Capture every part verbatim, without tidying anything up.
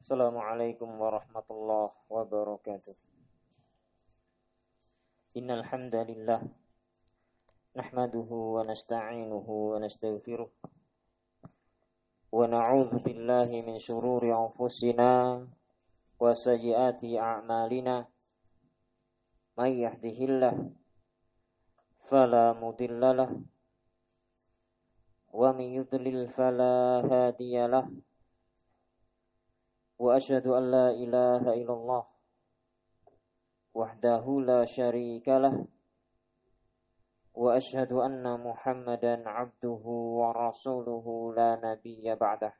Assalamualaikum warahmatullahi wabarakatuh. Innal hamdalillah nahmaduhu wa nasta'inuhu wa nastaghfiruh wa na'udzu billahi min shururi anfusina wa sayyiati a'malina. May yahdihillah fala mudilla lahu wa may yudlil fala hadiya lahu. Wa asyhadu an la ilaha illallah wahdahu la syarika lah wa asyhadu anna Muhammadan abduhu wa rasuluhu la nabiyya ba'dah.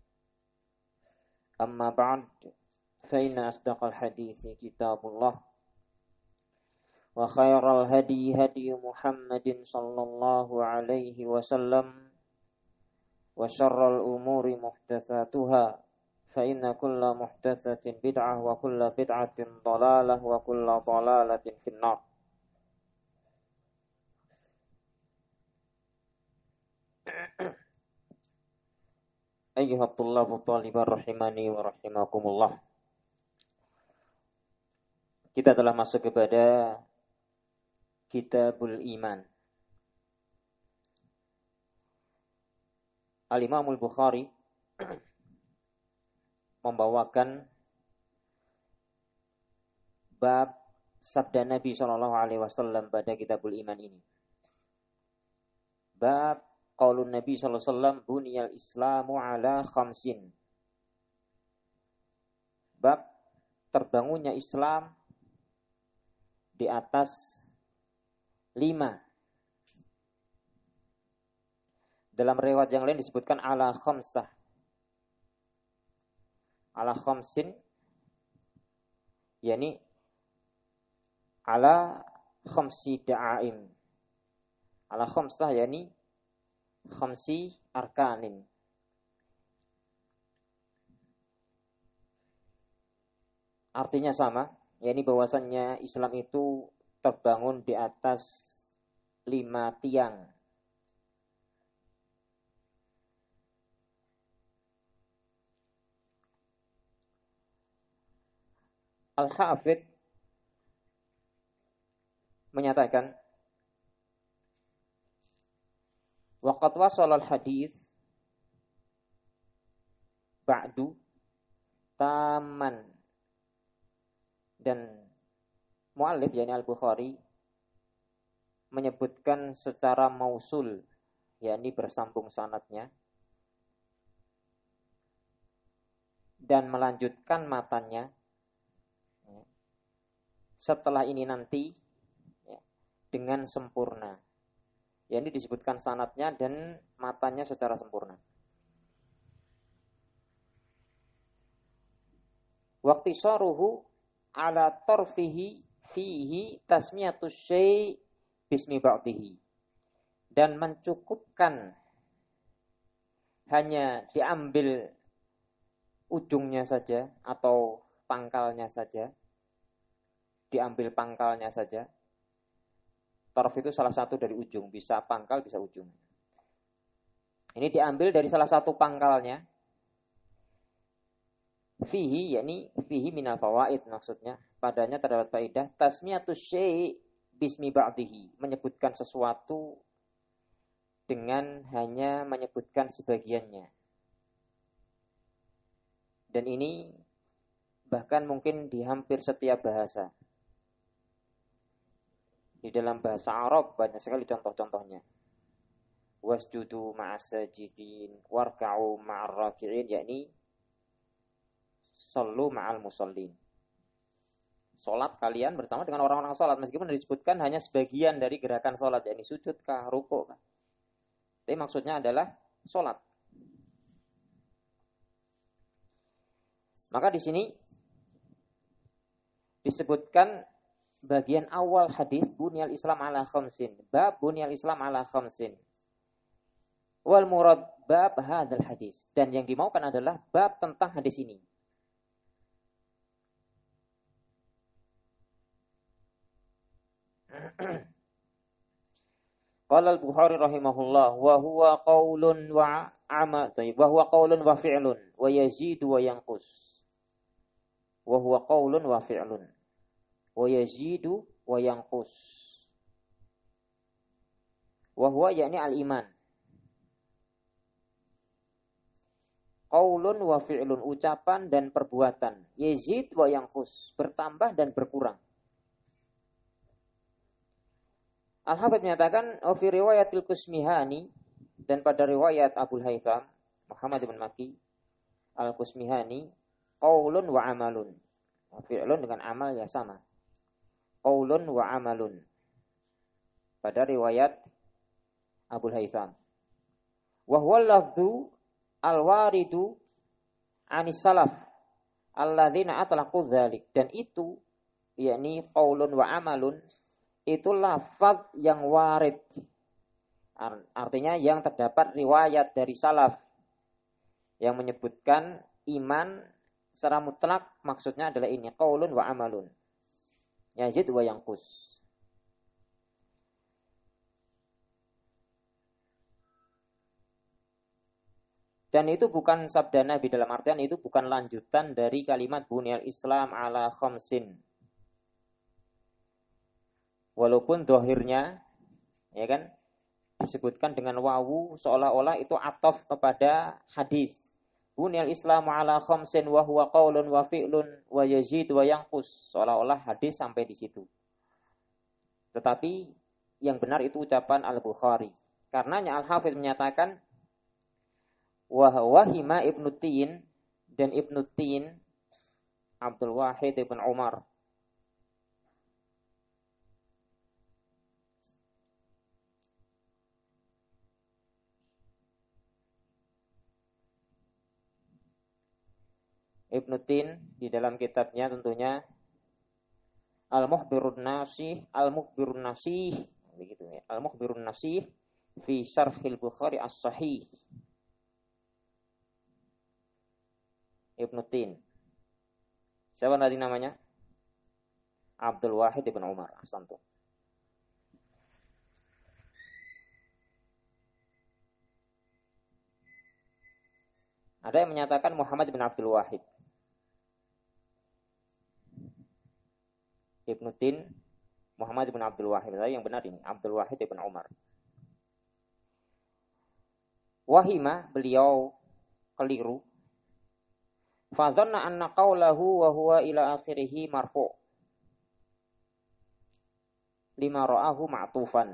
Amma ba'd, fa inna asdaqal hadithi kitabullah wa khairal hadi hadi Muhammadin sallallahu alaihi wasallam wa syarral umuri muhdatsatuha fa inna kulla muhdatsatin bid'ah wa kulla bid'atin dhalalah wa kulla dhalalatin finnar. Ayyuhat tullabu talibar rahimani wa rahimakumullah. Kita telah masuk kepada Kitabul Iman. Al-Imam Al-Bukhari membawakan bab sabda Nabi shallallahu alaihi wasallam pada Kitabul Iman ini. Bab qaulun Nabi sallallahu alaihi wasallam buniyal Islamu ala khamsin. Bab terbangunnya Islam di atas lima. Dalam riwayat yang lain disebutkan ala khamsah. Ala khamsin, yakni ala khamsi da'aim. Ala khamsah yakni khamsi arkanin. Artinya sama, yakni bahwasannya Islam itu terbangun di atas lima tiang. Al-Hafidh menyatakan waqad wasala al-hadits ba'du taman, dan muallif yakni Al-Bukhari menyebutkan secara mausul, yakni bersambung sanadnya, dan melanjutkan matanya setelah ini nanti ya, dengan sempurna. Ya, ini disebutkan sanadnya dan matanya secara sempurna. Waqtisaruhu ala tarfihi fihi tasmiyatus syai' bismi ba'dihi. Dan mencukupkan hanya diambil ujungnya saja atau pangkalnya saja. Diambil pangkalnya saja. Taraf itu salah satu dari ujung, bisa pangkal, bisa ujung. Ini diambil dari salah satu pangkalnya. Fihi, yakni fihi minal fawaid, maksudnya padanya terdapat faedah tasmiyatus syai' bismi ba'dihi, menyebutkan sesuatu dengan hanya menyebutkan sebagiannya. Dan ini bahkan mungkin di hampir setiap bahasa. Di dalam bahasa Arab banyak sekali contoh-contohnya. Wasjudu ma'as sajidin warka'u ma'ar raki'in, yakni sallu ma'al musallin. Salat kalian bersama dengan orang-orang salat, meskipun disebutkan hanya sebagian dari gerakan salat, yakni sujud kah, rukuk kah. Tapi maksudnya adalah salat. Maka di sini disebutkan bagian awal hadis bunyal Islam ala khamsin. Bab bunyal Islam ala khamsin. Wal murad bab hadzal hadis. Dan yang dimaukan adalah bab tentang hadis ini. Qala al-Bukhari rahimahullah wa huwa qaulun wa amal, wa huwa qaulun wa fi'lun wa yazidu wa yanqus. wa huwa qaulun wa fi'lun wa yazidu wa yanqus. Wa huwa yakni al-iman. Qaulun wa fi'lun, ucapan dan perbuatan. Yazid wa yanqus, bertambah dan berkurang. Al-Hafidz menyatakan, "Wa fi riwayatil Kusmihani," dan pada riwayat Abul Haytham Muhammad bin Maki Al-Kusmihani, qaulun wa amalun. Fi'lun dengan amal ya sama. Qaulun wa amalun. Pada riwayat Abul Haytham. Wa huwa lafdhu al-waridu anis salaf alladzina atlaqu dzalik, dan itu yakni qaulun wa amalun itu lafaz yang warid, artinya yang terdapat riwayat dari salaf yang menyebutkan iman secara mutlak, maksudnya adalah ini qaulun wa amalun yazid wa yanqus. Dan itu bukan sabda Nabi, dalam artian itu bukan lanjutan dari kalimat bunyal Islam ala khamsin. Walaupun dohirnya, ya kan, disebutkan dengan wawu seolah-olah itu ataf kepada hadis. Bunyal Islam ala khamsin wa huwa qaulun wa fi'lun wa yazid wa yanqus. Seolah-olah hadis sampai di situ. Tetapi yang benar itu ucapan Al-Bukhari. Karenanya Al-Hafidz menyatakan wahima Ibnu Tin, dan Ibnu Tin Abdul Wahid ibn Umar Ibnu Tin di dalam kitabnya tentunya Al-Mukhbirun Nasih Al-Mukhbirun Nasih begitu ya, Al-Mukhbirun Nasih fi Syarhil Bukhari As-Sahih. Ibnu Tin. Siapa tadi namanya? Abdul Wahid ibn Umar. Ahsantum. Ada yang menyatakan Muhammad bin Abdul Wahid. Ibnu Tin, Muhammad bin Abdul Wahid. Tapi yang benar ini Abdul Wahid ibn Umar. Wahima, beliau keliru. Fadhanna anna qawlahu wa huwa ila akhirih marfu' lima ra'ahu ma'tufan.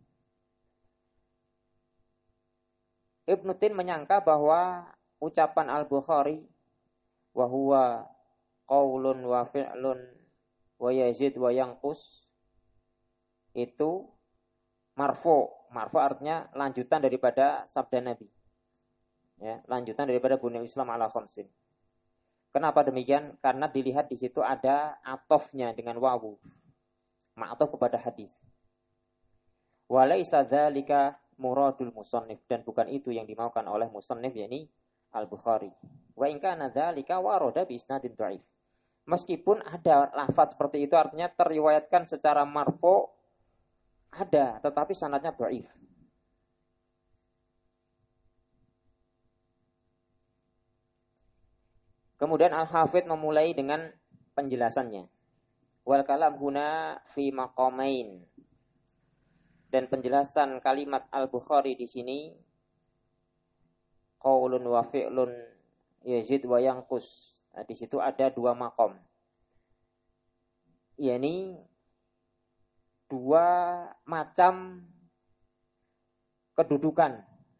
Ibnu Tin menyangka bahwa ucapan Al-Bukhari wa huwa qaulun wa fi'lun wa yazid wa yanqus itu marfu'. Marfu' artinya lanjutan daripada sabda Nabi. Ya, lanjutan daripada bunyal Islam ala khamsin. Kenapa demikian? Karena dilihat di situ ada atofnya dengan wawu. Ma'atof kepada hadis. Walaisa dzalika muradul musannif, dan bukan itu yang dimaukan oleh musannif yakni Al-Bukhari. Wa in kana dzalika warada bi isnadin dhaif. Meskipun ada lafaz seperti itu artinya teriwayatkan secara marfu ada, tetapi sanadnya dhaif. Kemudian Al-Hafidz memulai dengan penjelasannya. Wal kalam huna fi maqamain. Dan penjelasan kalimat Al-Bukhari di sini qaulun wa fi'lun yazid wa yanqus. Nah, di situ ada dua maqam. yakni dua macam kedudukan.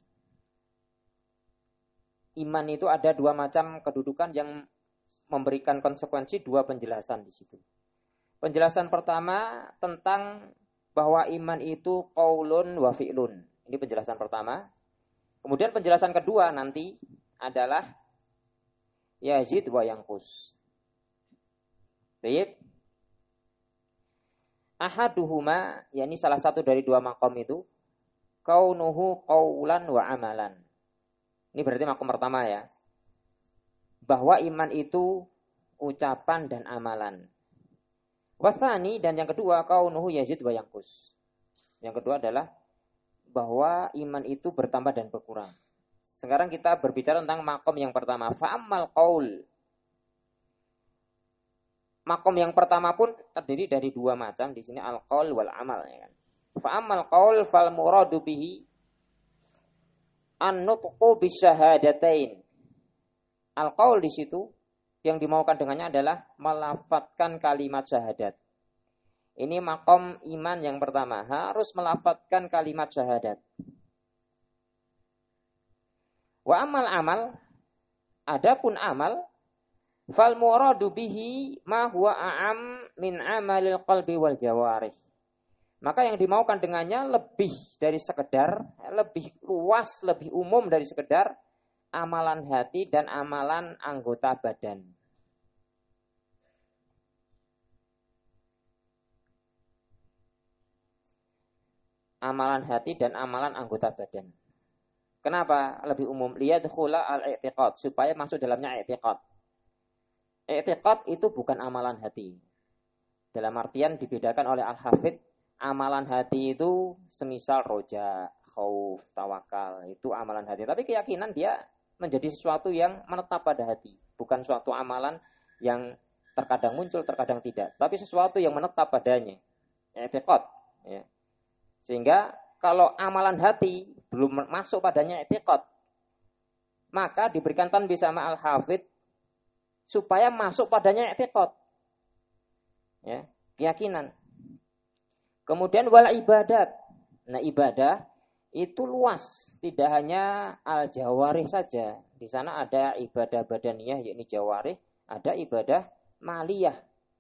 Iman itu ada dua macam kedudukan yang memberikan konsekuensi dua penjelasan di situ. Penjelasan pertama tentang bahwa iman itu qaulun wa fi'lun. Ini penjelasan pertama. Kemudian penjelasan kedua nanti adalah yazid wa yanqus. Baik. Ahaduhuma, yakni salah satu dari dua makom itu kaunuhu qaulan wa amalan. Ini berarti makom pertama ya. Bahwa iman itu ucapan dan amalan. Wasani, dan yang kedua kaunuhu yazid wa yanqus. Yang kedua adalah bahwa iman itu bertambah dan berkurang. Sekarang kita berbicara tentang makom yang pertama. Fa'ammal qaul. makom yang pertama pun terdiri dari dua macam di sini al-qaul wal amal ya kan. Fa amal qaul fal muradu bihi an-nutqu bisyahadatain. Al-qaul di situ yang dimaukan dengannya adalah melafadzkan kalimat syahadat. Ini makom iman yang pertama, harus melafadzkan kalimat syahadat. Wa amal amal, adapun amal, fal muradu bihi ma huwa a'am min amalil qalbi wal jawarih. Maka yang dimaukan dengannya lebih dari sekedar, lebih luas, lebih umum dari sekedar amalan hati dan amalan anggota badan. Amalan hati dan amalan anggota badan. Kenapa lebih umum? Liyadkhula al-i'tiqad, supaya masuk dalamnya i'tiqad. I'tiqad itu bukan amalan hati. Dalam artian dibedakan oleh Al-Hafidh, amalan hati itu semisal roja, khauf, tawakal, itu amalan hati. Tapi keyakinan dia menjadi sesuatu yang menetap pada hati, bukan suatu amalan yang terkadang muncul, terkadang tidak, tapi sesuatu yang menetap padanya. I'tiqad, ya. Sehingga kalau amalan hati belum masuk padanya i'tiqad, maka diberikan tanbih sama Al-Hafidh supaya masuk padanya i'tiqad. Ya, keyakinan. Kemudian wal ibadat. Nah, ibadah itu luas, tidak hanya al-jawarih saja. Di sana ada ibadah badaniyah yakni jawarih, ada ibadah maliyah.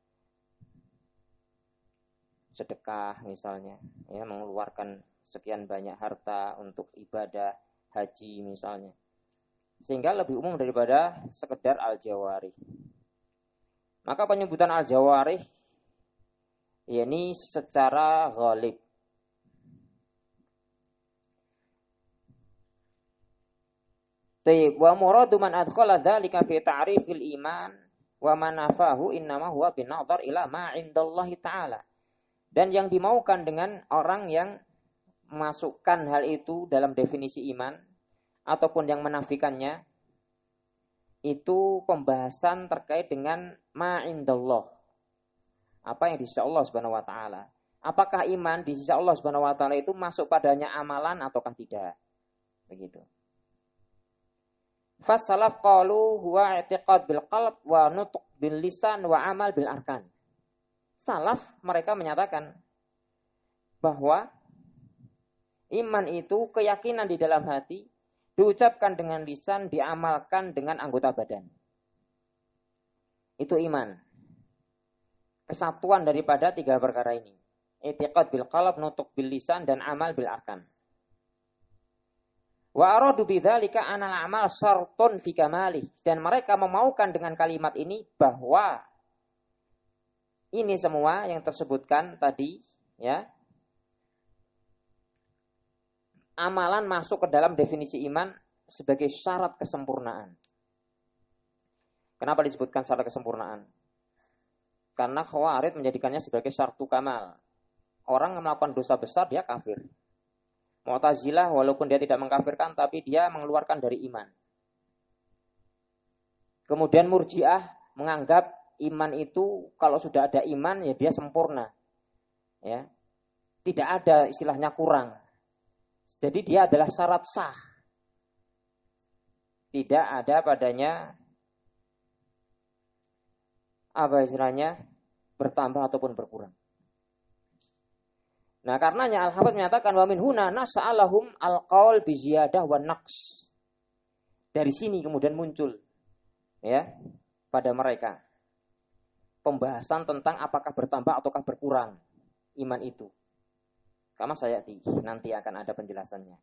Sedekah misalnya, ya, mengeluarkan sekian banyak harta untuk ibadah haji misalnya. Sehingga lebih umum daripada sekedar al-jawarih. Maka penyebutan al-jawarih yakni secara ghalib. Tayyib wa muradu man adkhala dzalika fi ta'rifil iman wa man nafahu innama huwa bin nadhar ila ma 'indallahi ta'ala. Dan yang dimaukan dengan orang yang memasukkan hal itu dalam definisi iman ataupun yang menafikannya, itu pembahasan terkait dengan ma 'indallah. Apa yang di sisi Allah Subhanahu wa taala. Apakah iman di sisi Allah Subhanahu wa taala itu masuk padanya amalan ataukah tidak? Begitu. Fasalaf qalu huwa i'tiqad bil qalb wa nutq bil lisan wa amal bil arkan. Salaf mereka menyatakan bahwa iman itu keyakinan di dalam hati, diucapkan dengan lisan, diamalkan dengan anggota badan. Itu iman. Kesatuan daripada tiga perkara ini. I'tiqad bil qalb, nutq bil lisan, dan amal bil arkan. Wa aradu bidzalika anal amal syartun fi kamalih. Dan mereka memaukan dengan kalimat ini bahwa ini semua yang tersebutkan tadi, ya, amalan masuk ke dalam definisi iman sebagai syarat kesempurnaan. Kenapa disebutkan syarat kesempurnaan? Karena Khawarij menjadikannya sebagai syartu kamal. Orang yang melakukan dosa besar dia kafir. Mu'tazilah walaupun dia tidak mengkafirkan tapi dia mengeluarkan dari iman. Kemudian Murji'ah menganggap iman itu kalau sudah ada iman ya dia sempurna. Ya. Tidak ada istilahnya kurang. Jadi dia adalah syarat sah. Tidak ada padanya apa istilahnya bertambah ataupun berkurang. Nah, karenanya Al-Hafidz menyatakan wa min huna nas'alahum al-qaul bi ziyadah wa naqs. Dari sini kemudian muncul ya pada mereka pembahasan tentang apakah bertambah ataukah berkurang iman itu. Kama sayati, nanti akan ada penjelasannya.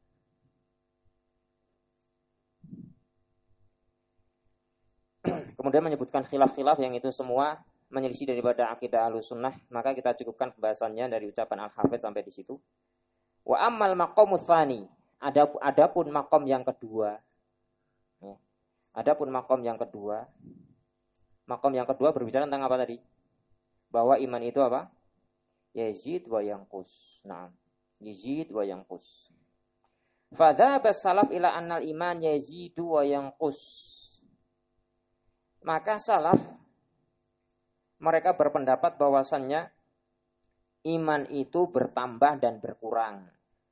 Kemudian menyebutkan khilaf-khilaf yang itu semua menyelisih daripada akidah Ahlussunnah, maka kita cukupkan pembahasannya dari ucapan Al-Hafidz sampai di situ. Wa ammal maqamut tsani, ada adapun maqam yang kedua. Ya. Adapun maqam yang kedua. Maqam yang kedua berbicara tentang apa tadi? Bahwa iman itu apa? Yazid wa yanqus. Naam. Yazid wa yanqus. Fadzaba salaf ila annal iman yazidu wa yanqus. Maka salaf mereka berpendapat bahwasannya iman itu bertambah dan berkurang.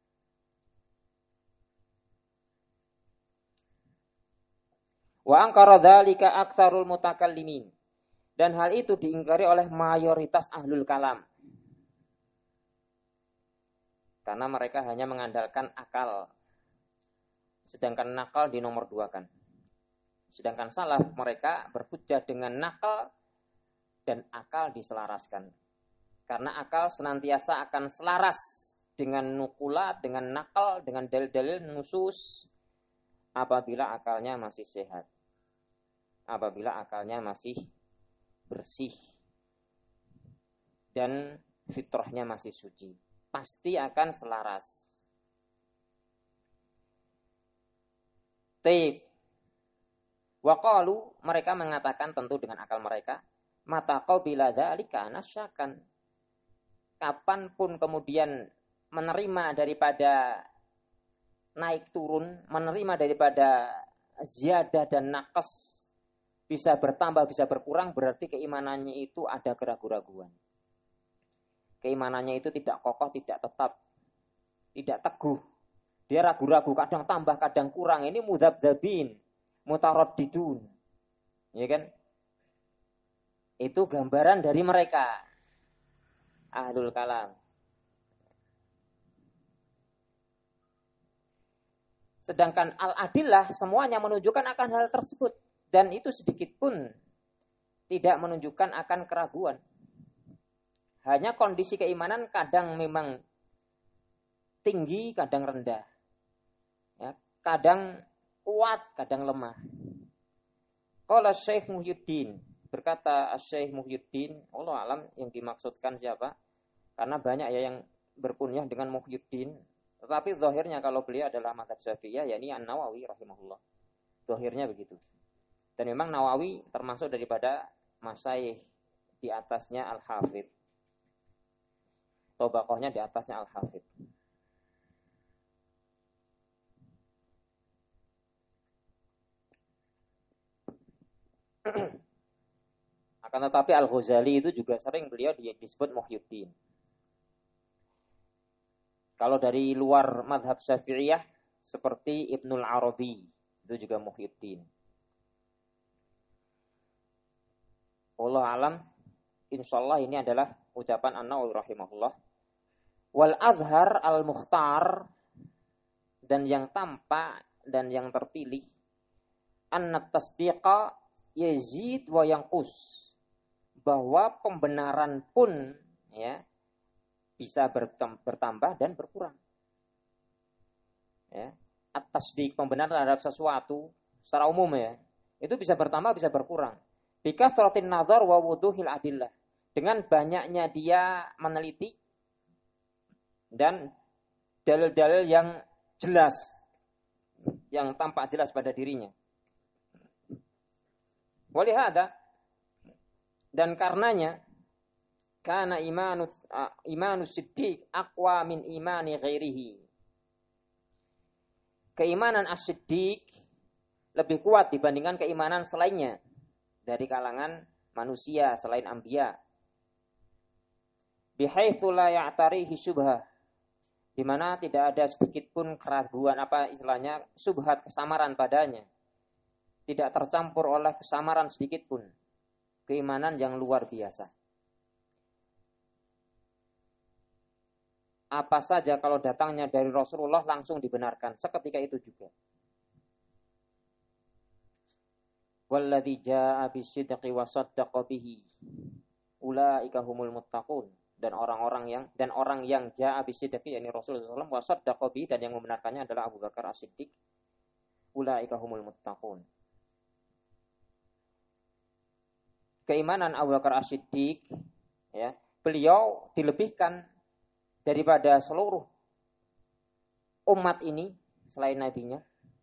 Wa angkara dzalika aktsarul mutakallimin. Dan hal itu diingkari oleh mayoritas ahlul kalam. Karena mereka hanya mengandalkan akal. Sedangkan nakal dinomor duakan. Sedangkan salaf mereka berhujjah dengan nakal dan akal diselaraskan. Karena akal senantiasa akan selaras dengan nukulat, dengan nakal, dengan dalil-dalil nusus apabila akalnya masih sehat. Apabila akalnya masih bersih dan fitrahnya masih suci, pasti akan selaras. Taib. Waqalu, mereka mengatakan tentu dengan akal mereka, mata qabila dzalika nasyakan. Kapanpun kemudian menerima daripada naik turun, menerima daripada ziyadah dan naqas, bisa bertambah, bisa berkurang, berarti keimanannya itu ada keraguan-raguan. Keimanannya itu tidak kokoh, tidak tetap, tidak teguh. Dia ragu-ragu, kadang tambah, kadang kurang. Ini mudzabdzabin, mutaraddidun. Ya kan? Itu gambaran dari mereka. Ahlul kalam. Sedangkan al-adillah semuanya menunjukkan akan hal tersebut. Dan itu sedikit pun tidak menunjukkan akan keraguan. Hanya kondisi keimanan kadang memang tinggi, kadang rendah. Ya, kadang kuat, kadang lemah. Qala Syekh Muhyiddin, berkata Syekh Muhyiddin, Allah alam yang dimaksudkan siapa? Karena banyak ya yang berkunyah dengan Muhyiddin. Tetapi zahirnya kalau beliau adalah mazhab Syafi'iyah, yakni An-Nawawi rahimahullah. Zahirnya begitu. Dan memang Nawawi termasuk daripada masyayikh di atasnya Al-Hafidh. Tobaqohnya di atasnya Al-Hafidh. Akan tetapi Al-Ghazali itu juga sering beliau disebut Muhyiddin. Kalau dari luar madhab Syafi'iyah seperti Ibnul Arabi itu juga Muhyiddin. Allah alam, insyaallah ini adalah ucapan An-Nawawi rahimahullah. Wal azhar al-mukhtar, dan yang tampak dan yang terpilih, anna tasdiqa yazid wa yanqus, bahwa pembenaran pun ya bisa bertambah dan berkurang. Ya, at-tasdiq, pembenaran terhadap sesuatu secara umum ya, itu bisa bertambah bisa berkurang. Bika suratin nazar wa wuduhil adillah, dengan banyaknya dia meneliti dan dalil-dalil yang jelas, yang tampak jelas pada dirinya. Walihada, dan karenanya, karena imanus imanus siddiq aqwa min imani ghairihi. Keimanan as-siddiq lebih kuat dibandingkan keimanan selainnya dari kalangan manusia selain anbiya. Bihaitsu la ya'tarihi syubhah, di mana tidak ada sedikit pun keraguan, apa istilahnya, subhat, kesamaran padanya. Tidak tercampur oleh kesamaran sedikit pun. Keimanan yang luar biasa. Apa saja kalau datangnya dari Rasulullah langsung dibenarkan seketika itu juga. Walladzi jaa'a bisidqi wa saddaqa bihi ulaika humul muttaqun, dan orang-orang yang dan orang yang jaa'a bisidqi, yakni Rasulullah sallallahu alaihi wasallam, wa saddaqa bihi, dan yang membenarkannya adalah Abu Bakar As-Siddiq, ulaika humul muttaqun. Keimanan Abu Bakar As-Siddiq, ya, beliau dilebihkan daripada seluruh umat ini selain nabinya.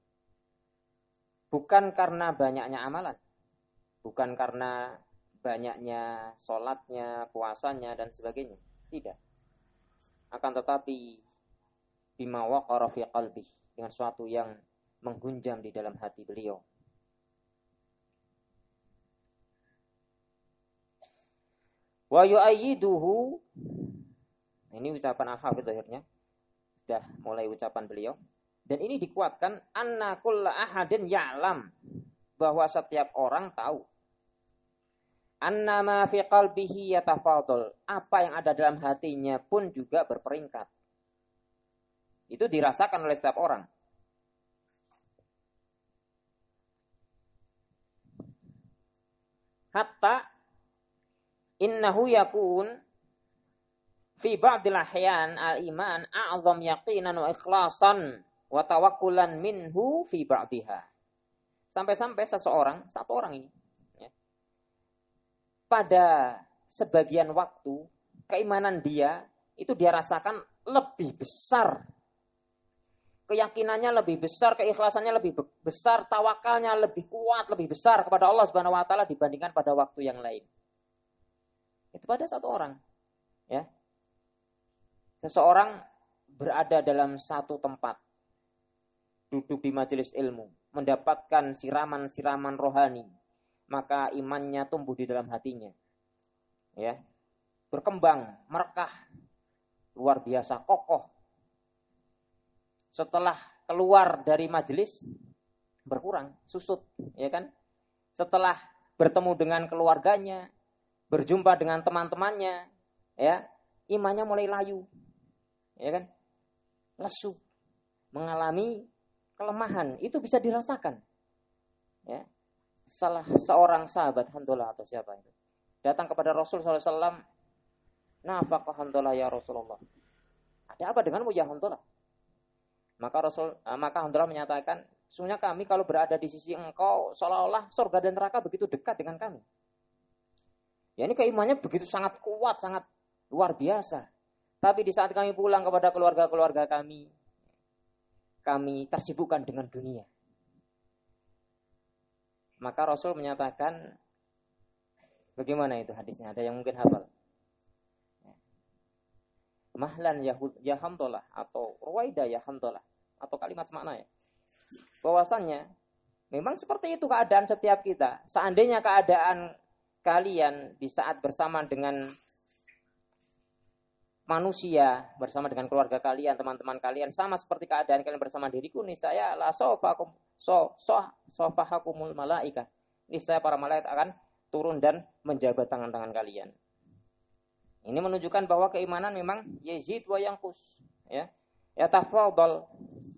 Bukan karena banyaknya amalan, bukan karena banyaknya sholatnya, puasanya, dan sebagainya. Tidak. Akan tetapi bima waqara fi qalbi, dengan sesuatu yang menggunjam di dalam hati beliau. Wa yu'ayyiduhu, ini ucapan Al-Hafidz akhirnya, sudah mulai ucapan beliau. Dan ini dikuatkan, anna kulla ahadin ya'lam, bahwa setiap orang tahu. Anna ma fi qalbihi yatafadhal, apa yang ada dalam hatinya pun juga berperingkat. Itu dirasakan oleh setiap orang. Hatta innahu yakun fi ba'dil ahyan al-iman a'zam yaqinan wa ikhlasan wa tawakkulan minhu fi ba'diha. Sampai-sampai seseorang, satu orang ini, ya, pada sebagian waktu keimanan dia itu dia rasakan lebih besar. Keyakinannya lebih besar, keikhlasannya lebih besar, tawakalnya lebih kuat, lebih besar kepada Allah Subhanahu wa taala dibandingkan pada waktu yang lain. Itu pada satu orang, ya. Seseorang berada dalam satu tempat, duduk di majelis ilmu, mendapatkan siraman-siraman rohani, maka imannya tumbuh di dalam hatinya, ya, berkembang, merekah, luar biasa kokoh. Setelah keluar dari majelis berkurang, susut, ya kan? Setelah bertemu dengan keluarganya, berjumpa dengan teman-temannya, ya, imannya mulai layu, ya kan? Lesu, mengalami kelemahan, itu bisa dirasakan. Ya. Salah seorang sahabat Handalah atau siapa itu datang kepada Rasul sallallahu alaihi wasallam, "Nafaqah Handalah ya Rasulullah." Ada apa denganmu ya Handalah? Maka Rasul, maka Handalah menyatakan, sesungguhnya kami kalau berada di sisi engkau seolah-olah surga dan neraka begitu dekat dengan kami. Ya, ini keimanannya begitu sangat kuat, sangat luar biasa. Tapi di saat kami pulang kepada keluarga-keluarga kami, kami tersibukkan dengan dunia. Maka Rasul menyatakan, bagaimana itu hadisnya? Ada yang mungkin hafal? Mahlan ya Handalah atau Ruwaida ya Handalah atau kalimat semakna ya. Bahwasannya memang seperti itu keadaan setiap kita. Seandainya keadaan kalian di saat bersama dengan manusia, bersama dengan keluarga kalian, teman-teman kalian sama seperti keadaan kalian bersama diriku, niscaya la sofakum so so sofahakumul malaika. Niscaya para malaikat akan turun dan menjabat tangan-tangan kalian. Ini menunjukkan bahwa keimanan memang yazid wa yanqus, ya. Ya tafadhal.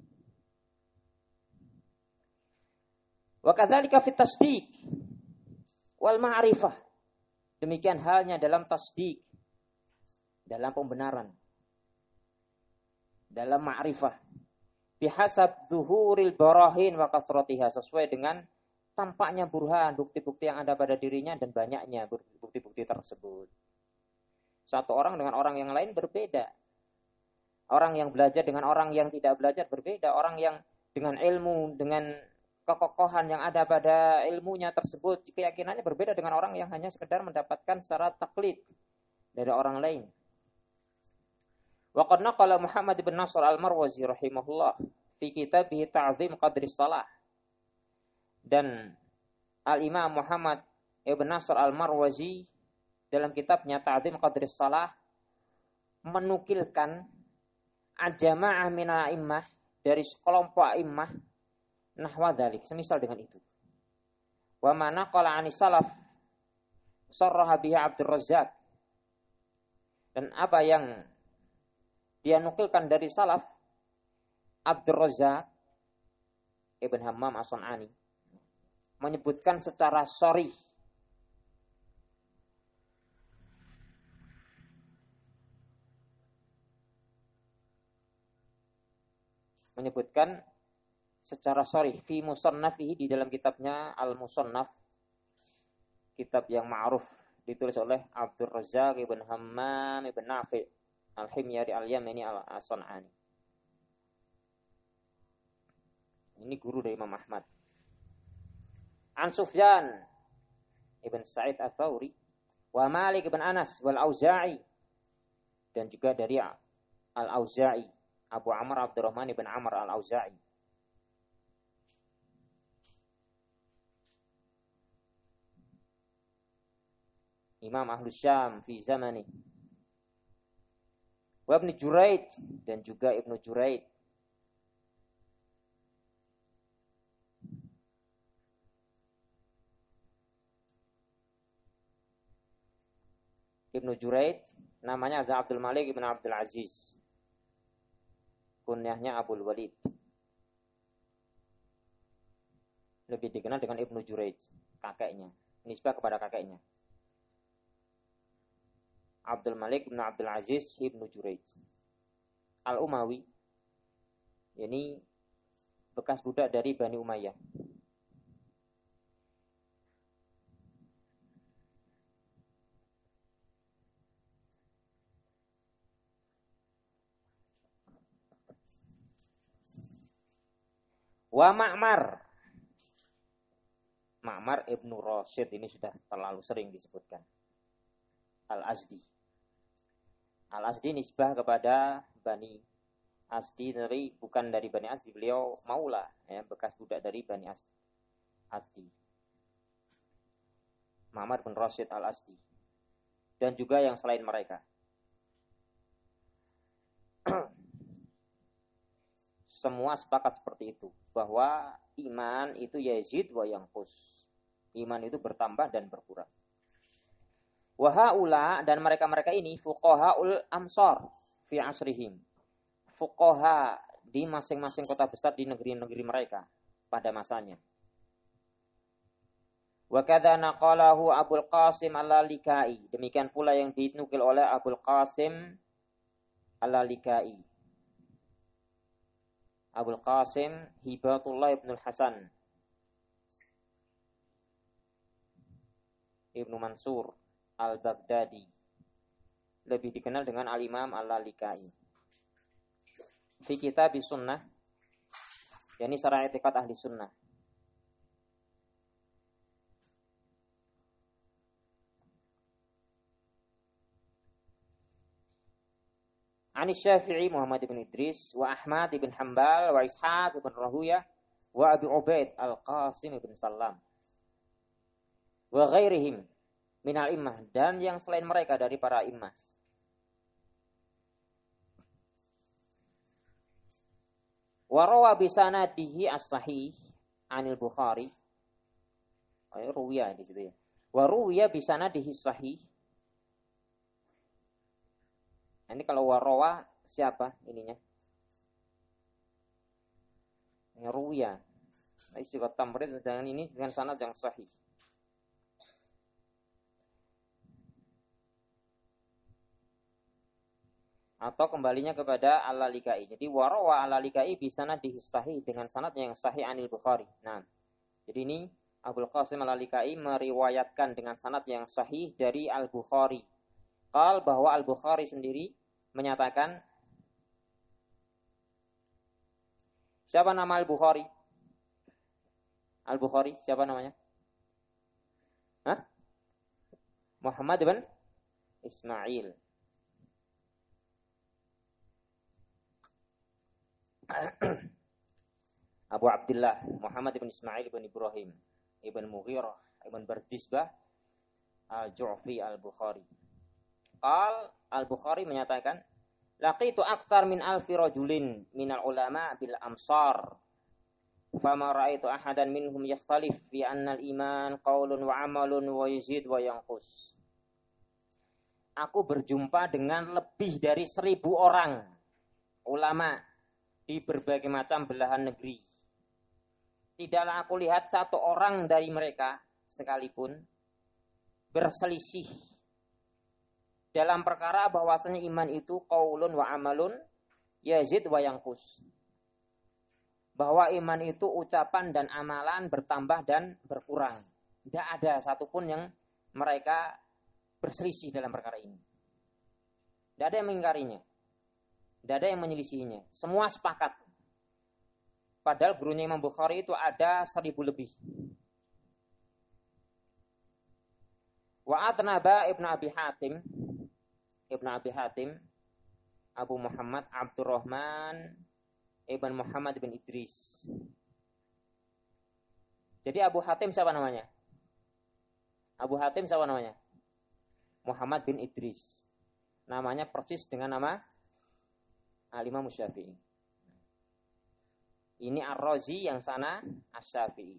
Wa kadzalika fit tasdiq wal ma'rifah. Demikian halnya dalam tasdik, dalam pembenaran, dalam ma'rifah. Bihasab zuhuril barahin wa kasratiha, sesuai dengan tampaknya burhan, bukti-bukti yang ada pada dirinya dan banyaknya bukti-bukti tersebut. Satu orang dengan orang yang lain berbeda. Orang yang belajar dengan orang yang tidak belajar berbeda. Orang yang dengan ilmu, dengan kekokohan yang ada pada ilmunya tersebut, keyakinannya berbeda dengan orang yang hanya sekedar mendapatkan secara taklid dari orang lain. Wa qad naqala Muhammad bin Nasr al-Marwazi rahimahullah fi kitabih Ta'zim Qadri Shalah. Dan Al-Imam Muhammad ibn Nasr al-Marwazi dalam kitabnya Ta'zim Qadri Shalah menukilkan ajama'ah minal a'immah, dari sekelompok a'immah, nahwa dzalik, semisal dengan itu. Wa mana qala 'ani salaf sarraha bihi Abdur Razzaq. Dan apa yang dia nukilkan dari salaf, Abdur Razzaq Ibn Hammam As-San'ani menyebutkan secara sharih, menyebutkan secara sharih fi musannafihi, di dalam kitabnya Al-Musannaf, kitab yang ma'ruf ditulis oleh Abdur Razzaq Ibn Hammam Ibn Nafi' Al-Himyari Al-Yamani Al-San'ani. Ini guru dari Imam Ahmad. An Sufyan Ibn Sa'id Ats-Tsauri wa Malik Ibn Anas wal Auza'i, dan juga dari Al-Auza'i, Abu Amr Abdurrahman Ibn Amr Al-Auza'i. Imam Ahlus Syam fi zamani. Wa Ibnu Juraid, dan juga Ibnu Juraid. Ibnu Juraid namanya adalah Abdul Malik ibn Abdul Aziz. Kunyahnya Abul Walid. Lebih dikenal dengan Ibnu Juraid, kakeknya, nisbah kepada kakeknya. Abdul Malik bin Abdul Aziz Ibnu Juraid Al-Umawi, ini bekas budak dari Bani Umayyah. Wa Ma'mar. Ma'mar Ibnu Rashid ini sudah terlalu sering disebutkan. Al-Azdi. Al-Azdi nisbah kepada Bani Asdi, dari bukan dari Bani Asdi, beliau maula, ya, bekas budak dari Bani Asdi. Ma'mar bin Rashid Al-Azdi. Dan juga yang selain mereka. Semua sepakat seperti itu, bahwa iman itu yazid wa yanqus. Iman itu bertambah dan berkurang. Wa haula, dan mereka-mereka ini fuqahaul amsar fi asrihim. Fuqaha di masing-masing kota besar di negeri-negeri mereka pada masanya. Wa kadza naqalahu Abul Qasim Al-Lalikai. Demikian pula yang dinukil oleh Abul Qasim Al-Lalikai. Abul Qasim Hibatullah Ibnul Hasan Ibnu Mansur Al-Baghdadi, lebih dikenal dengan Al-Imam Al-Lalikai. Fi kitab sunnah, yakni syarah i'tiqad ahli sunnah. Ani Syafi'i Muhammad bin Idris wa Ahmad bin Hanbal wa Ishaq bin Rahuyah wa Abi Ubaid Al-Qasim bin Salam wa ghairihim minal immah, dan yang selain mereka dari para immah. Wa rawa bi sanadihi as-sahih anil Bukhari. Oh, ruwiya di situ ya. Wa ruwiya bi sanadihi as-sahih. Ini kalau warawa siapa ininya? Ini ruwiya. Istiqat tamrid dengan ini dengan sanad yang sahih. Atau kembalinya kepada Al-Lalikai. Jadi warawa Al-Lalikai bi sanadihi sahih, dengan sanadnya yang sahih anil Bukhari. Nah, jadi ini Abul Qasim Al-Lalikai meriwayatkan dengan sanad yang sahih dari Al-Bukhari. Qal, bahwa Al-Bukhari sendiri menyatakan, siapa nama Al-Bukhari? Al-Bukhari siapa namanya? Hah? Muhammad bin Ismail. Abu Abdullah Muhammad bin Ismail bin Ibrahim ibn Mughirah ibn Bardisbah Al-Ju'fi Al-Bukhari. Qal, Al-Bukhari menyatakan, laqitu aktsar min alfi rajulin minal ulama bil amsar. Fama ra'aitu ahadan minhum yakhtalif fi anna al-iman qaulun wa amalun wa yazid wa yanqus. Aku berjumpa dengan lebih dari seribu orang ulama di berbagai macam belahan negeri. Tidaklah aku lihat satu orang dari mereka sekalipun berselisih dalam perkara bahwasanya iman itu qaulun wa amalun yazid wa yanqus. Bahwa iman itu ucapan dan amalan bertambah dan berkurang. Tidak ada satupun yang mereka berselisih dalam perkara ini. Tidak ada yang mengingkarinya. Tidak ada yang menyelisihinya. Semua sepakat. Padahal gurunya Imam Bukhari itu ada seribu lebih. Wa atnaba Ibnu Abi Hatim Ibnu Abi Hatim Abu Muhammad Abdurrahman Ibn Muhammad bin Idris. Jadi Abu Hatim siapa namanya? Abu Hatim siapa namanya? Muhammad bin Idris. Namanya persis dengan nama Al-Imam Syafi'i. Ini Ar-Razi, yang sana Asy-Syafi'i.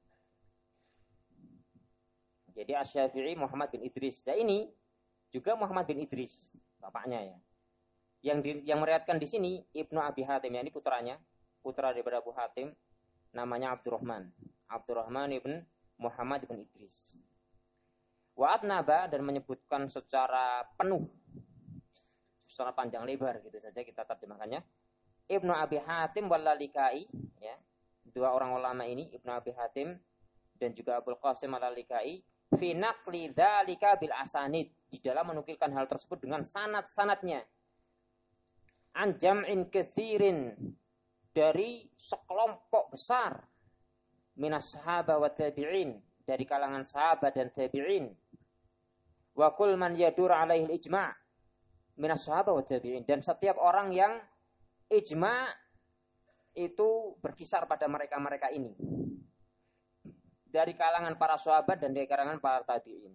Jadi Asy-Syafi'i Muhammad bin Idris. Dan ini juga Muhammad bin Idris, bapaknya ya. Yang di, yang meriwayatkan di sini Ibnu Abi Hatim, yang ini putranya, putra daripada Abu Hatim, namanya Abdurrahman. Abdurrahman ibn Muhammad bin Idris. Wa adnaba, dan menyebutkan secara penuh, secara panjang lebar gitu saja kita terjemahkannya. Ibnu Abi Hatim wal Lalikai, ya. Dua orang ulama ini, Ibnu Abi Hatim dan juga Abul Qasim al-Lalikai, fi naqli dzalika bil asanid, di dalam menukilkan hal tersebut dengan sanad-sanadnya. An jam'in katsirin, dari sekelompok besar, minas sahabah wa tabi'in, dari kalangan sahabat dan tabi'in. Wa kul man yadur alaihi al-ijma' minas sahabah wa tabi'in, dan setiap orang yang ijma' itu berkisar pada mereka-mereka ini, dari kalangan para sahabat dan dari kalangan para tabi'in.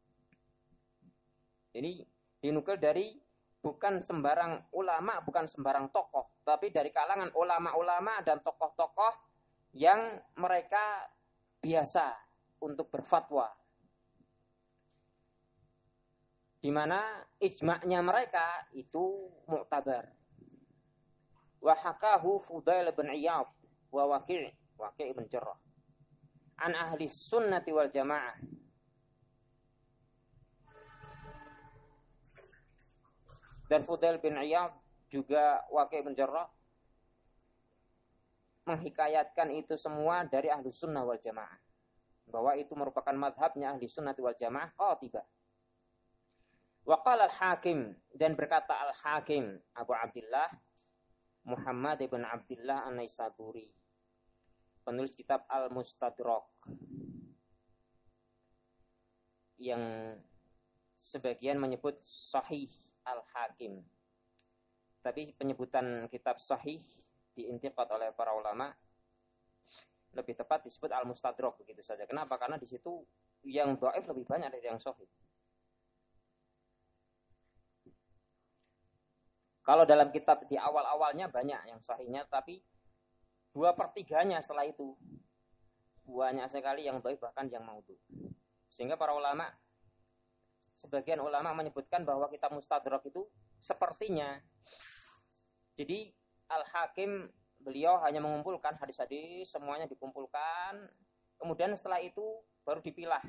Ini dinukil dari bukan sembarang ulama, bukan sembarang tokoh, tapi dari kalangan ulama-ulama dan tokoh-tokoh yang mereka biasa untuk berfatwa, di mana ijma'nya mereka itu mu'tabar. Wa hakahu Fudail bin Iyad wa Waqi' Waqi' bin Jarrah an ahli sunnati wal jamaah. Dan Fudail bin Iyad juga Waqi' bin Jarrah menghikayatkan itu semua dari ahli sunnah wal jamaah, bahwa itu merupakan madhabnya ahli sunnah wal jamaah qatibah. Wa qala al-Hakim, dan berkata al-Hakim Abu Abdullah Muhammad ibn Abdullah An-Naisaburi, penulis kitab Al-Mustadrak, yang sebagian menyebut Sahih Al-Hakim, tapi penyebutan kitab Sahih diintiqad oleh para ulama, lebih tepat disebut Al-Mustadrak begitu saja. Kenapa? Karena di situ yang dhaif lebih banyak dari yang sahih. Kalau dalam kitab di awal-awalnya banyak yang sahihnya, tapi dua pertiganya setelah itu banyak sekali yang dhaif, bahkan yang maudhu. Sehingga para ulama, sebagian ulama menyebutkan bahwa kitab Mustadrak itu sepertinya, jadi Al-Hakim beliau hanya mengumpulkan hadis-hadis, semuanya dikumpulkan, kemudian setelah itu baru dipilah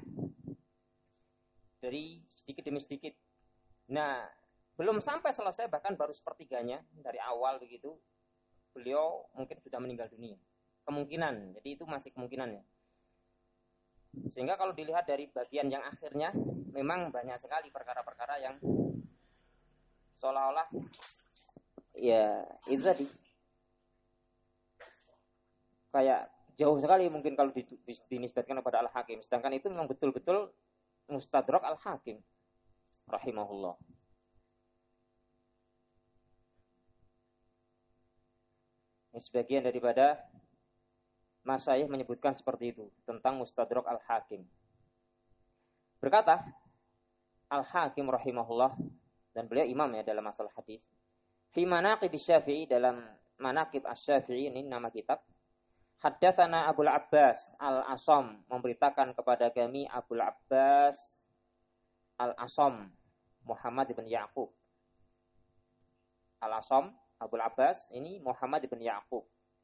dari sedikit demi sedikit. Nah, belum sampai selesai, bahkan baru sepertiganya dari awal begitu, beliau mungkin sudah meninggal dunia. Kemungkinan, jadi itu masih kemungkinannya. Sehingga kalau dilihat dari bagian yang akhirnya, memang banyak sekali perkara-perkara yang seolah-olah ya itu tadi kayak jauh sekali mungkin kalau dinisbatkan kepada Al-Hakim, sedangkan itu memang betul-betul Mustadrak Al-Hakim rahimahullah. Ini sebagian daripada masyayikh menyebutkan seperti itu tentang Mustadrak Al-Hakim. Berkata Al-Hakim rahimahullah, dan beliau imam ya dalam masalah hadis, fi manaqib Syafi'i, dalam manaqib Asy-Syafi'i, ini nama kitab. Haddatsana Abul Abbas Al-Asam, memberitakan kepada kami Abul Abbas Al-Asam Muhammad bin Ya'qub. Al-Asam Abul Abbas ini Muhammad bin Ya'qub,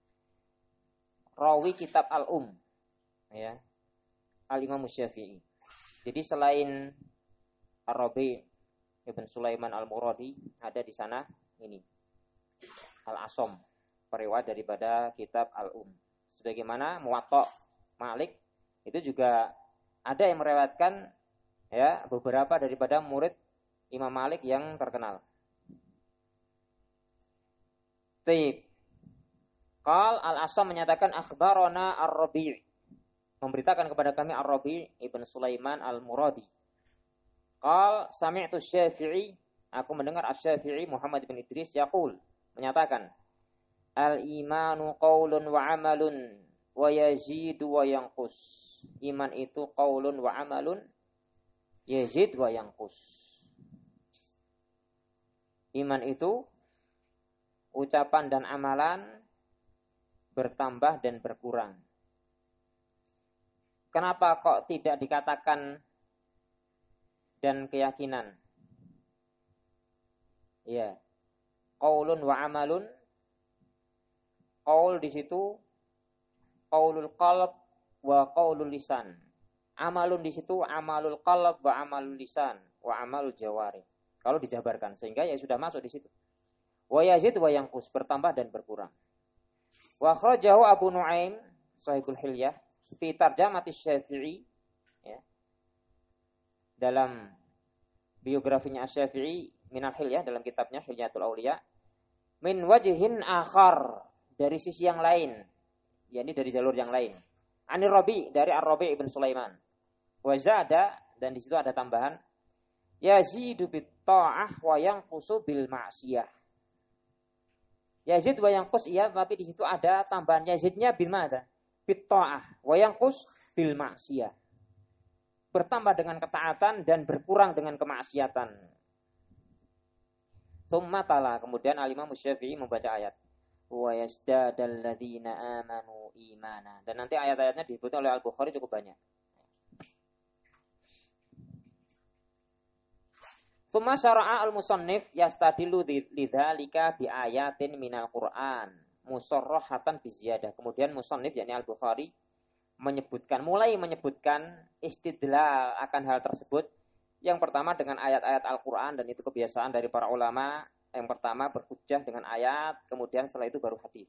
rawi kitab Al-Um, ya, Al-Imam Syafi'i. Jadi selain Ar-Rabi' Ibn Sulaiman Al-Muradi, ada di sana ini Al-Asam, periwayat daripada kitab Al-Um. Sebagaimana Muwatta Malik itu juga ada yang meriwayatkan ya beberapa daripada murid Imam Malik yang terkenal. Taib. Qal Al-Asam menyatakan akhbarana Ar-Rabi', memberitakan kepada kami Ar-Rabi' Ibn Sulaiman Al-Muradi. Qal sami'tu Syafi'i, aku mendengar Asy-Syafi'i Muhammad bin Idris yaqul, menyatakan al-imanu qaulun wa amalun wa yazidu wa yanqus. Iman itu qaulun wa amalun, yazid wa yanqus. Iman itu ucapan dan amalan bertambah dan berkurang. Kenapa kok tidak dikatakan dan keyakinan? Ya. Qaulun wa amalun. Qaul di situ qaulul qalb wa qaulul lisan. Amalun di situ amalul qalb wa amalul lisan wa amalul jawari. Kalau dijabarkan sehingga ya sudah masuk di situ. Wa yazid wa yanqus, bertambah dan berkurang. Wa akhrajahu Abu Nuaim Sahihul Hilyah fi tarjamati Syafi'i, ya. Dalam biografinya Asy-Syafi'i minal Hilyah, dalam kitabnya Hilyatul Auliya, min wajhin akhar, dari sisi yang lain, yakni dari jalur yang lain. Anir Rabi, dari Ar-Rabi ibn Sulaiman. Wa zada, dan di situ ada tambahan, yazidu bit ta'ah wa yanqusu bil ma'siyah. Yazid wa yanqus, iya, tapi di situ ada tambahan yazidnya bil ma'da, bit ta'ah wa yanqus bil ma'siyah. Bertambah dengan ketaatan dan berkurang dengan kemaksiatan. Tsumma tala, kemudian Al-Imam Syafi'i membaca ayat wa yazdadal ladzina amanu imana, dan nanti ayat-ayatnya disebut oleh Al-Bukhari cukup banyak. Tsumma syara'a al-musannif yastadillu lidzalika bi ayatin minal Qur'an musarrahatan bi ziyadah. Kemudian musannif yakni Al-Bukhari menyebutkan, mulai menyebutkan istidlal akan hal tersebut. Yang pertama dengan ayat-ayat Al-Quran, dan itu kebiasaan dari para ulama. Yang pertama berhujjah dengan ayat, kemudian setelah itu baru hadis.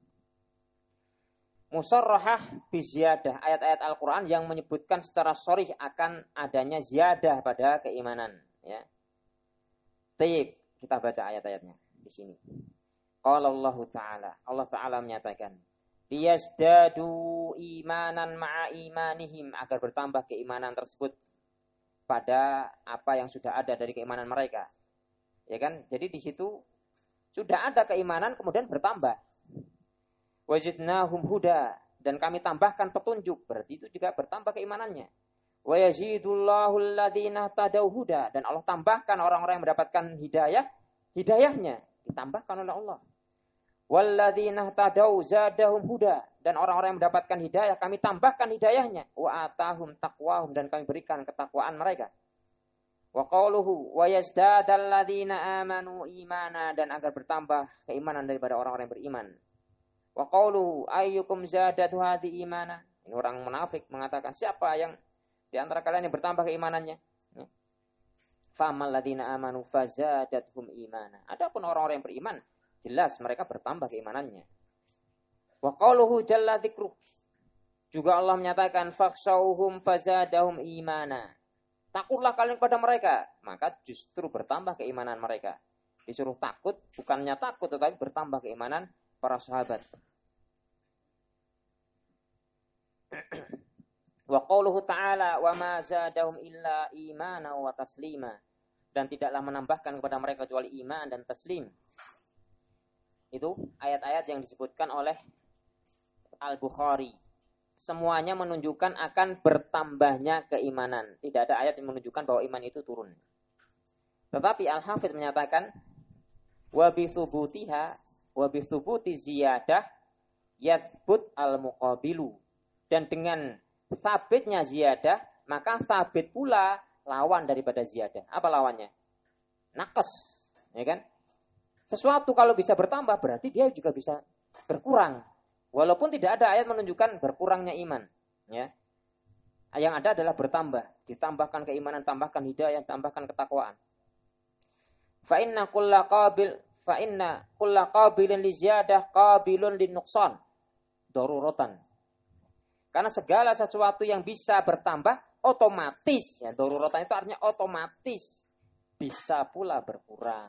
Musarrahah biziyadah, ayat-ayat Al-Quran yang menyebutkan secara sharih akan adanya ziyadah pada keimanan. Ya. Taib, kita baca ayat-ayatnya di sini. Qala Allah Ta'ala, Allah Ta'ala menyatakan, liyazdadu imanan ma'a imanihim, agar bertambah keimanan tersebut pada apa yang sudah ada dari keimanan mereka. Ya kan? Jadi di situ sudah ada keimanan kemudian bertambah. Wajidnahum huda, dan kami tambahkan petunjuk, berarti itu juga bertambah keimanannya. Wa yazidullahu alladziina tadau huda, dan Allah tambahkan orang-orang yang mendapatkan hidayah, hidayahnya ditambahkan oleh Allah. Walladzina tadau zadahum huda, dan orang-orang yang mendapatkan hidayah kami tambahkan hidayahnya. Wa atahum taqwahum, dan kami berikan ketakwaan mereka. Wa qauluhu wa yazdadal ladzina amanu imana, dan agar bertambah keimanan daripada orang-orang yang beriman. Wa qauluhu ayyukum zadatu hadhi imana, ini orang munafik mengatakan, siapa yang di antara kalian yang bertambah keimanannya? Famal ladzina amanu fazadathum imana, adapun orang-orang yang beriman jelas mereka bertambah keimanannya. Wa qauluhu jalla dzikruh, juga Allah menyatakan fakhshauhum fazadahum imana, takutlah kalian kepada mereka, maka justru bertambah keimanan mereka. Disuruh takut, bukannya takut tetapi bertambah keimanan para sahabat. Wa qauluhu ta'ala wa ma zadahum illa imana wa taslima, dan tidaklah menambahkan kepada mereka kecuali iman dan taslim. Itu ayat-ayat yang disebutkan oleh Al-Bukhari. Semuanya menunjukkan akan bertambahnya keimanan. Tidak ada ayat yang menunjukkan bahwa iman itu turun. Tetapi Al-Hafidz menyatakan wa bi thubutiha wa bi thubuti ziyadah yathbut al-muqabilu, dan dengan sabitnya ziyadah maka sabit pula lawan daripada ziyadah. Apa lawannya? Naqas, ya kan? Sesuatu kalau bisa bertambah berarti dia juga bisa berkurang. Walaupun tidak ada ayat menunjukkan berkurangnya iman, ya. Yang ada adalah bertambah, ditambahkan keimanan, tambahkan hidayah, tambahkan ketakwaan. Fa inna kulla qabil fa inna kulla qabilin li ziyadah qabilun lin nuqsan daruratan. Karena segala sesuatu yang bisa bertambah otomatis, ya, daruratan itu artinya otomatis bisa pula berkurang.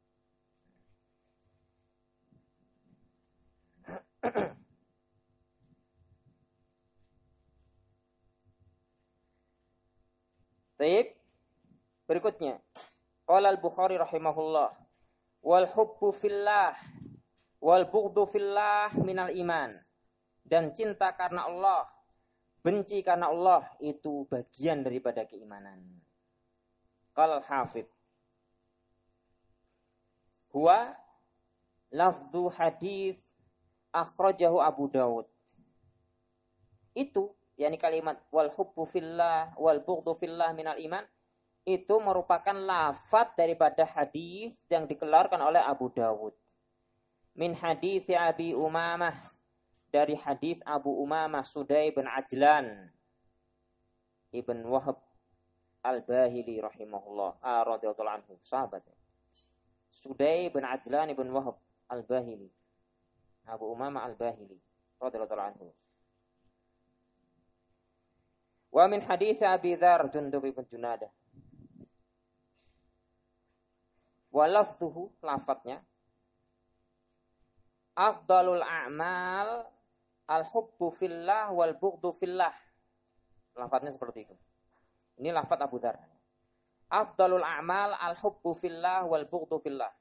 Baik. Berikutnya, qala al-Bukhari rahimahullah, wal hubbu fillah wal bughdhu fillah minal iman, dan cinta karena Allah, benci karena Allah itu bagian daripada keimanan. Qala al-Hafidz, huwa lafdhu hadis akhrajahu Abu Dawud. Itu, yakni kalimat wal hubbu fillah wal bughdhu fillah minal iman, itu merupakan lafaz daripada hadis yang dikeluarkan oleh Abu Dawud. Min hadis Abi Umamah, dari hadis Abu Umamah Sudai bin Ajlan Ibn Wahab Al-Bahili rahimahullah, ah, radhiyallahu anhu, sahabat. Sudai bin Ajlan Ibn Wahab Al-Bahili, Abu Umamah Al-Bahili radhiyallahu anhu. Wa min hadis Abi Dzar Jundub bin Junadah. Wa lafdhuhu, lafadznya, afdalul a'mal al-hubbu fillah wal bughdhu fillah. Lafadznya seperti itu. Ini lafadz Abu Dzar. Afdalul a'mal al-hubbu fillah wal bughdhu fillah.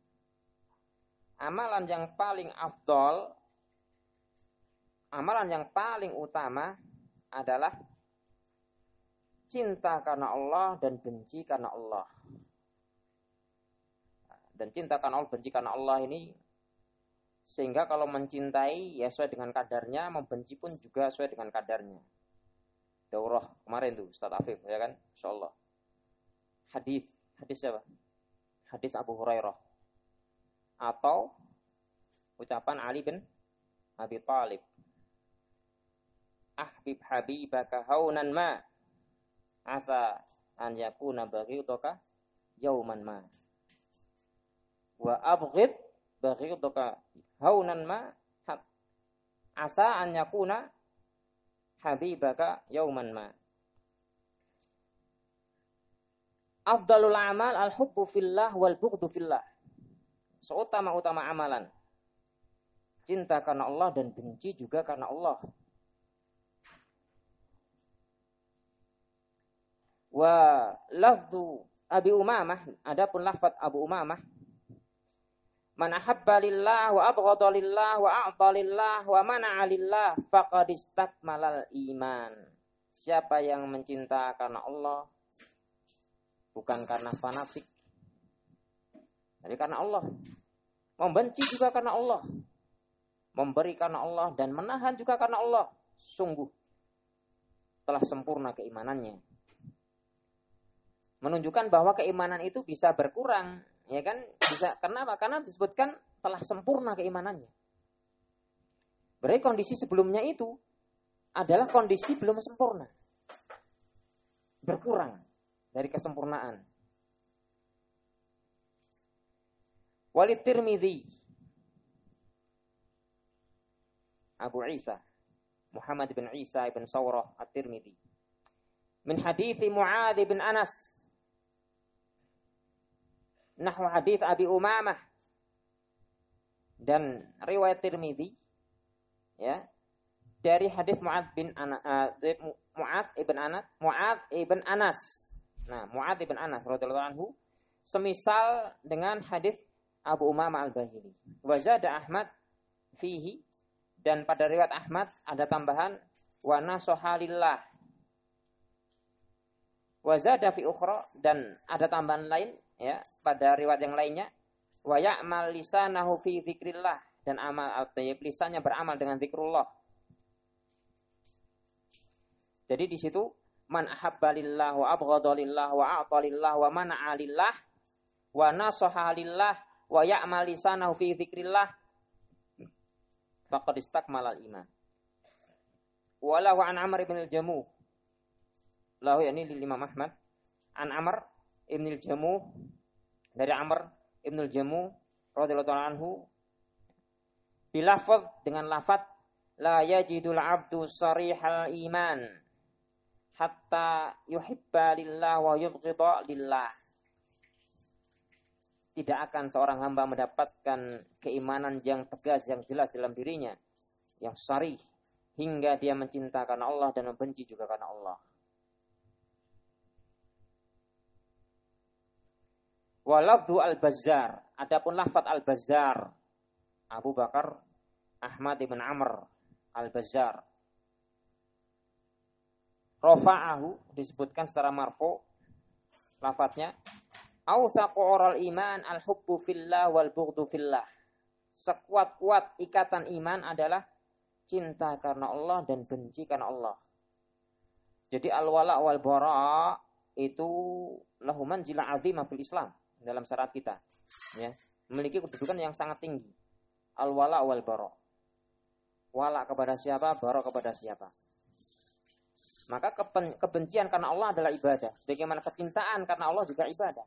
Amalan yang paling afdal, amalan yang paling utama adalah cinta karena Allah dan benci karena Allah. Dan cinta karena Allah, benci karena Allah ini, sehingga kalau mencintai ya sesuai dengan kadarnya, membenci pun juga sesuai dengan kadarnya. Daurah kemarin tuh Ustaz Afif, ya kan? Insyaallah. Hadis, hadis siapa? Hadis Abu Hurairah. Atau ucapan Ali bin Abi Thalib. Ahbib habibaka haunan ma asa an yakuna baghidaka yauman ma. Wa abghid baghidaka haunan ma asa an yakuna habibaka yauman ma. Afdalul amal al-hubbu fillah wal bughdhu fillah. Seutama-utama amalan cinta karena Allah dan benci juga karena Allah. Wa lafdhu Abi Umamah, adapun lafaz Abu Umamah, man ahabba lillah wa abghadha lillah wa a'ta lillah wa mana'a lillah faqad istakmalal iman. Siapa yang mencinta karena Allah, bukan karena fanatik, tapi karena Allah. Membenci juga karena Allah. Memberi karena Allah dan menahan juga karena Allah. Sungguh telah sempurna keimanannya. Menunjukkan bahwa keimanan itu bisa berkurang, ya kan? Bisa, kenapa? Karena disebutkan telah sempurna keimanannya. Berarti kondisi sebelumnya itu adalah kondisi belum sempurna. Berkurang dari kesempurnaan. Walid Tirmidzi, Abu Isa Muhammad bin Isa bin Sawrah At-Tirmidzi, min hadits Mu'adz bin Anas, nahwu hadits Abi Umamah, dan riwayat Tirmidzi ya dari hadis Mu'adz bin Anas, uh, Mu'adz ibn Anas, Mu'adz ibn Anas. Nah, Mu'adz ibn Anas radhiyallahu anhu semisal dengan hadis Abu Umamah Al-Bahili. Wa zada Ahmad fihi, dan pada riwayat Ahmad ada tambahan wa nasaha lillah. Wa zada fi ukhra, dan ada tambahan lain ya pada riwayat yang lainnya, wa ya'mal lisanahu fi dzikrillah, dan amal al-tayyib, lisannya beramal dengan zikrullah. Jadi di situ man ahabba lillah wa abghadha lillah wa a'ta lillah wa mana'a lillah wa nasaha lillah wa ya'mal lisanahu fi dzikrillah faqad istakmalal iman. Walahu an Amr ibn al-Jamuh, lahu yakni lil Imam Ahmad, an Amr ibn al-Jamuh, dari Amr ibn al-Jamuh radhiyallahu anhu, bilafaz, dengan lafaz la yajidul abdu sarihal iman hatta yuhibba lillah wa yubghidha lillah. Tidak akan seorang hamba mendapatkan keimanan yang tegas, yang jelas dalam dirinya, yang syarih, hingga dia mencinta karena Allah dan membenci juga karena Allah. Walafdhu al-Bazzar, adapun lafaz al-Bazzar, Abu Bakar Ahmad ibn Amr al-Bazzar, rafa'ahu, disebutkan secara marfu, lafaznya Autsaqu ural iman al-hubbu fillah wal bughdhu fillah. Sekuat-kuat ikatan iman adalah cinta karena Allah dan benci karena Allah. Jadi al-wala wal bara itu lahu manzilah 'azimah fil Islam dalam syariat kita, ya. Memiliki kedudukan yang sangat tinggi. Al-wala wal bara. Wala kepada siapa, bara kepada siapa. Maka kebencian karena Allah adalah ibadah. Bagaimana kecintaan karena Allah juga ibadah.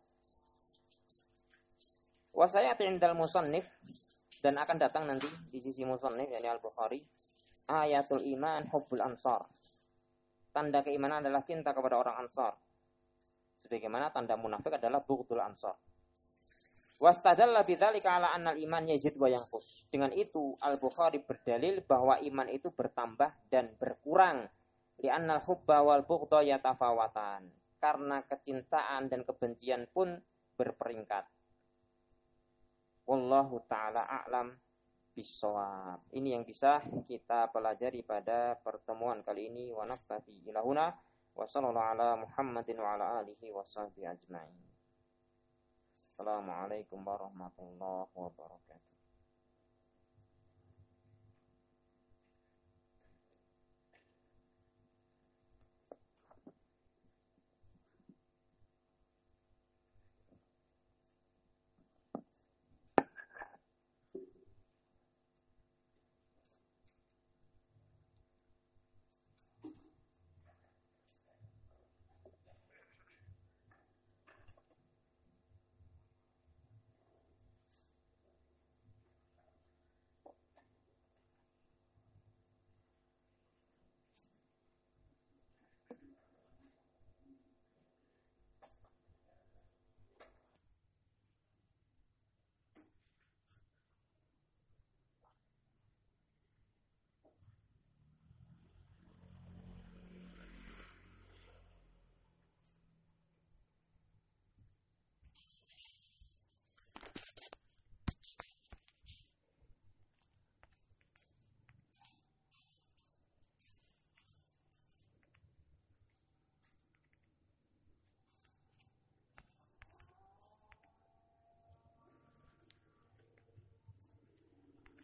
Wa sayati indal musannif, dan akan datang nanti di sisi musannif yakni Al-Bukhari, ayatul iman hubbul ansar. Tanda keimanan adalah cinta kepada orang Ansar. Sebagaimana tanda munafik adalah bughdul Ansar. Wastadalla bidzalika ala anna al-iman yazid wa yanqus. Dengan itu Al-Bukhari berdalil bahwa iman itu bertambah dan berkurang. Li'anna al-hubba wal bughdha yatafawatan. Karena kecintaan dan kebencian pun berperingkat. Wallahu ta'ala a'lam bisawab. Ini yang bisa kita pelajari pada pertemuan kali ini. Wa naktafi ilahuna wa sallallahu ala Muhammadin wa ala alihi wa sahbihi ajma'in. Assalamualaikum warahmatullahi wabarakatuh.